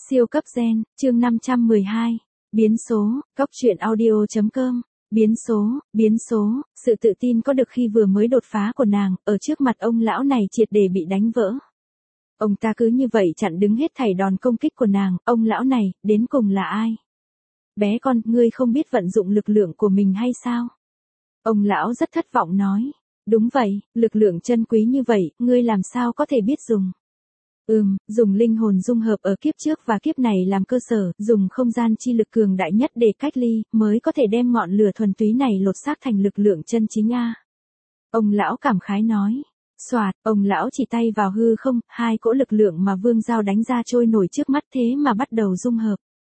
Siêu cấp gen, chương 512. Biến số, cóc truyện audio.com. Biến số, sự tự tin có được khi vừa mới đột phá của nàng, ở trước mặt ông lão này triệt để bị đánh vỡ. Ông ta cứ như vậy chặn đứng hết thảy đòn công kích của nàng, ông lão này, đến cùng là ai? Bé con, ngươi không biết vận dụng lực lượng của mình hay sao? Ông lão rất thất vọng nói. Đúng vậy, lực lượng chân quý như vậy, ngươi làm sao có thể biết dùng? Dùng linh hồn dung hợp ở kiếp trước và kiếp này làm cơ sở, dùng không gian chi lực cường đại nhất để cách ly, mới có thể đem ngọn lửa thuần túy này lột xác thành lực lượng chân chính a. Ông lão cảm khái nói. Soạt, ông lão chỉ tay vào hư không, hai cỗ lực lượng mà Vương Giao đánh ra trôi nổi trước mắt thế mà bắt đầu dung hợp.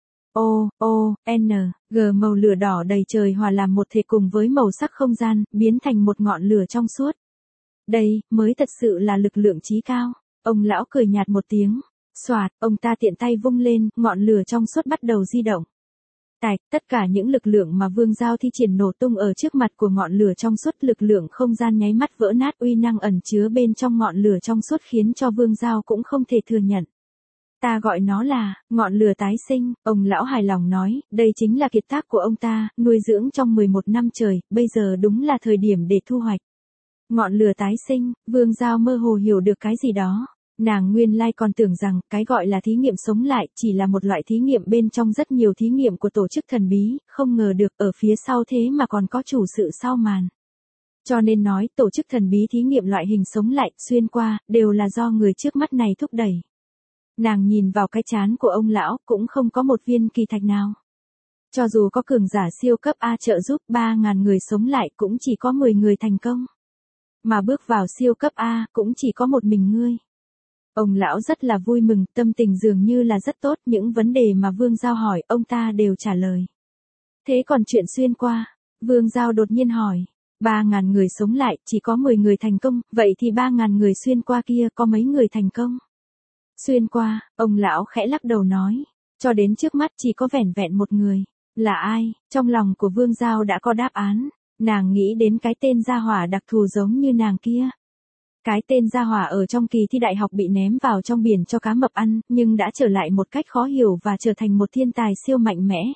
G màu lửa đỏ đầy trời hòa làm một thể cùng với màu sắc không gian, biến thành một ngọn lửa trong suốt. Đây, mới thật sự là lực lượng chí cao. Ông lão cười nhạt một tiếng. Soạt, ông ta tiện tay vung lên, ngọn lửa trong suốt bắt đầu di động. Tất cả những lực lượng mà Vương Giao thi triển nổ tung ở trước mặt của ngọn lửa trong suốt, lực lượng không gian nháy mắt vỡ nát, uy năng ẩn chứa bên trong ngọn lửa trong suốt khiến cho Vương Giao cũng không thể thừa nhận. Ta gọi nó là, ngọn lửa tái sinh, ông lão hài lòng nói, đây chính là kiệt tác của ông ta, nuôi dưỡng trong 11 năm trời, bây giờ đúng là thời điểm để thu hoạch. Ngọn lửa tái sinh, Vương Giao mơ hồ hiểu được cái gì đó. Nàng nguyên lai còn tưởng rằng, cái gọi là thí nghiệm sống lại, chỉ là một loại thí nghiệm bên trong rất nhiều thí nghiệm của tổ chức thần bí, không ngờ được ở phía sau thế mà còn có chủ sự sau màn. Cho nên nói, tổ chức thần bí thí nghiệm loại hình sống lại, xuyên qua, đều là do người trước mắt này thúc đẩy. Nàng nhìn vào cái trán của ông lão, cũng không có một viên kỳ thạch nào. Cho dù có cường giả siêu cấp A trợ giúp 3.000 người sống lại cũng chỉ có 10 người thành công. Mà bước vào siêu cấp A cũng chỉ có một mình ngươi. Ông lão rất là vui mừng, tâm tình dường như là rất tốt, những vấn đề mà Vương Giao hỏi, ông ta đều trả lời. Thế còn chuyện xuyên qua? Vương Giao đột nhiên hỏi. 3.000 người sống lại, chỉ có 10 người thành công, vậy thì 3.000 người xuyên qua kia có mấy người thành công? Xuyên qua, ông lão khẽ lắc đầu nói. Cho đến trước mắt chỉ có vẻn vẹn một người. Là ai? Trong lòng của Vương Giao đã có đáp án. Nàng nghĩ đến cái tên gia hỏa đặc thù giống như nàng kia. Cái tên gia hỏa ở trong kỳ thi đại học bị ném vào trong biển cho cá mập ăn, nhưng đã trở lại một cách khó hiểu và trở thành một thiên tài siêu mạnh mẽ.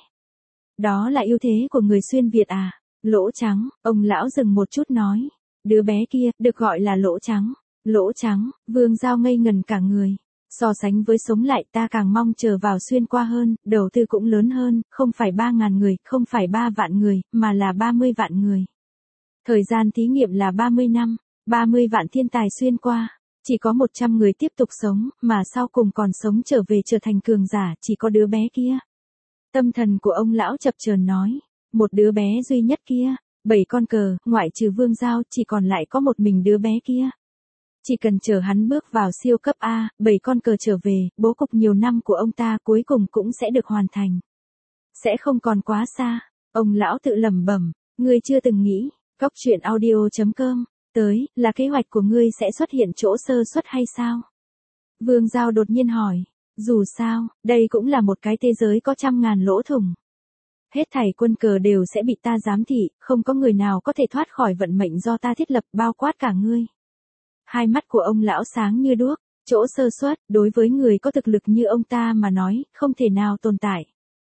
Đó là ưu thế của người xuyên Việt à? Lỗ trắng, ông lão dừng một chút nói. Đứa bé kia, được gọi là lỗ trắng. Lỗ trắng, Vương Giao ngây ngần cả người. So sánh với sống lại ta càng mong chờ vào xuyên qua hơn, đầu tư cũng lớn hơn, không phải 3.000 người, không phải 3 vạn người, mà là 30 vạn người. Thời gian thí nghiệm là 30 năm, 30 vạn thiên tài xuyên qua, chỉ có 100 người tiếp tục sống, mà sau cùng còn sống trở về trở thành cường giả, chỉ có đứa bé kia. Tâm thần của ông lão chập chờn nói, một đứa bé duy nhất kia, 7 con cờ, ngoại trừ Vương Giao, chỉ còn lại có một mình đứa bé kia. Chỉ cần chờ hắn bước vào siêu cấp A, 7 con cờ trở về, bố cục nhiều năm của ông ta cuối cùng cũng sẽ được hoàn thành. Sẽ không còn quá xa. Ông lão tự lẩm bẩm, ngươi chưa từng nghĩ, cóc truyện audio.com, tới, là kế hoạch của ngươi sẽ xuất hiện chỗ sơ suất hay sao? Vương Giao đột nhiên hỏi, dù sao, đây cũng là một cái thế giới có 100.000 lỗ thủng. Hết thảy quân cờ đều sẽ bị ta giám thị, không có người nào có thể thoát khỏi vận mệnh do ta thiết lập, bao quát cả ngươi. Hai mắt của ông lão sáng như đuốc, chỗ sơ suất, đối với người có thực lực như ông ta mà nói, không thể nào tồn tại.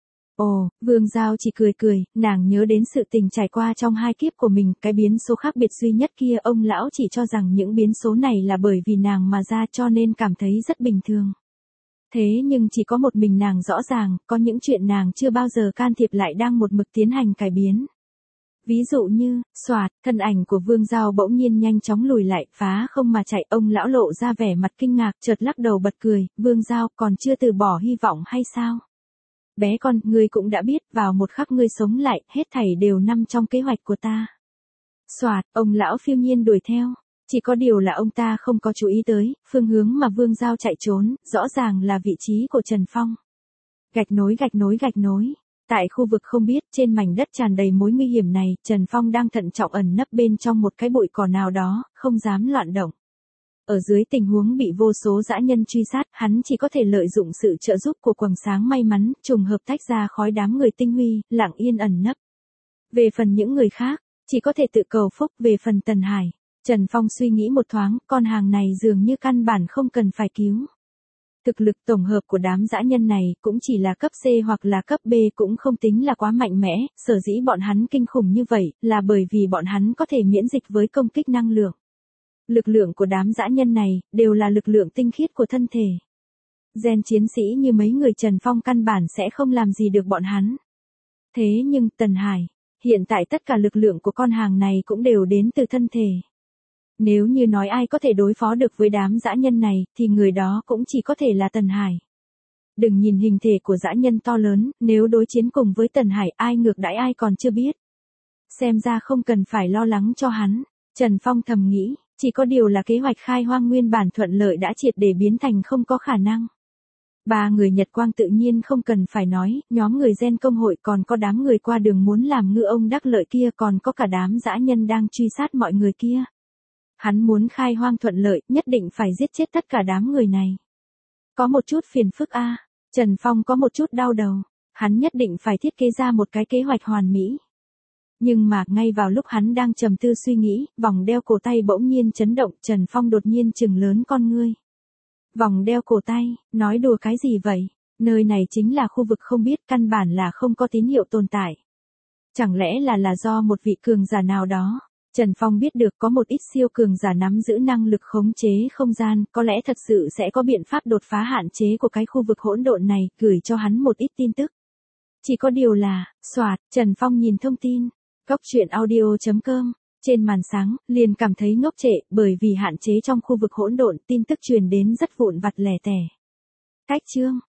Vương Giao chỉ cười, nàng nhớ đến sự tình trải qua trong hai kiếp của mình, cái biến số khác biệt duy nhất kia, ông lão chỉ cho rằng những biến số này là bởi vì nàng mà ra cho nên cảm thấy rất bình thường. Thế nhưng chỉ có một mình nàng rõ ràng, có những chuyện nàng chưa bao giờ can thiệp lại đang một mực tiến hành cải biến. Ví dụ như, soạt, thân ảnh của Vương Giao bỗng nhiên nhanh chóng lùi lại, phá không mà chạy, ông lão lộ ra vẻ mặt kinh ngạc, chợt lắc đầu bật cười, Vương Giao còn chưa từ bỏ hy vọng hay sao? Bé con, ngươi cũng đã biết, vào một khắc ngươi sống lại, hết thảy đều nằm trong kế hoạch của ta. Soạt, ông lão phiêu nhiên đuổi theo. Chỉ có điều là ông ta không có chú ý tới, phương hướng mà Vương Giao chạy trốn, rõ ràng là vị trí của Trần Phong. Gạch nối. Tại khu vực không biết, trên mảnh đất tràn đầy mối nguy hiểm này, Trần Phong đang thận trọng ẩn nấp bên trong một cái bụi cỏ nào đó, không dám loạn động. Ở dưới tình huống bị vô số dã nhân truy sát, hắn chỉ có thể lợi dụng sự trợ giúp của quầng sáng may mắn, trùng hợp tách ra khói đám người tinh huy, lặng yên ẩn nấp. Về phần những người khác, chỉ có thể tự cầu phúc. Về phần Tần Hải, Trần Phong suy nghĩ một thoáng, con hàng này dường như căn bản không cần phải cứu. Thực lực tổng hợp của đám dã nhân này cũng chỉ là cấp C hoặc là cấp B, cũng không tính là quá mạnh mẽ, sở dĩ bọn hắn kinh khủng như vậy là bởi vì bọn hắn có thể miễn dịch với công kích năng lượng. Lực lượng của đám dã nhân này đều là lực lượng tinh khiết của thân thể. Gen chiến sĩ như mấy người Trần Phong căn bản sẽ không làm gì được bọn hắn. Thế nhưng Tần Hải, hiện tại tất cả lực lượng của con hàng này cũng đều đến từ thân thể. Nếu như nói ai có thể đối phó được với đám dã nhân này, thì người đó cũng chỉ có thể là Tần Hải. Đừng nhìn hình thể của dã nhân to lớn, nếu đối chiến cùng với Tần Hải ai ngược đãi ai còn chưa biết. Xem ra không cần phải lo lắng cho hắn. Trần Phong thầm nghĩ, chỉ có điều là kế hoạch khai hoang nguyên bản thuận lợi đã triệt để biến thành không có khả năng. Ba người Nhật Quang tự nhiên không cần phải nói, nhóm người Gen công hội còn có đám người qua đường muốn làm ngư ông đắc lợi kia, còn có cả đám dã nhân đang truy sát mọi người kia. Hắn muốn khai hoang thuận lợi, nhất định phải giết chết tất cả đám người này. Có một chút phiền phức a. Trần Phong có một chút đau đầu. Hắn nhất định phải thiết kế ra một cái kế hoạch hoàn mỹ. Nhưng mà, ngay vào lúc hắn đang trầm tư suy nghĩ, vòng đeo cổ tay bỗng nhiên chấn động, Trần Phong đột nhiên trừng lớn con ngươi. Vòng đeo cổ tay, nói đùa cái gì vậy? Nơi này chính là khu vực không biết, căn bản là không có tín hiệu tồn tại. Chẳng lẽ là do một vị cường giả nào đó? Trần Phong biết được có một ít siêu cường giả nắm giữ năng lực khống chế không gian, có lẽ thật sự sẽ có biện pháp đột phá hạn chế của cái khu vực hỗn độn này, gửi cho hắn một ít tin tức. Chỉ có điều là, xoạt, Trần Phong nhìn thông tin, goctruyện.audio.com, trên màn sáng, liền cảm thấy ngốc trệ, bởi vì hạn chế trong khu vực hỗn độn, tin tức truyền đến rất vụn vặt lẻ tẻ. Cách chương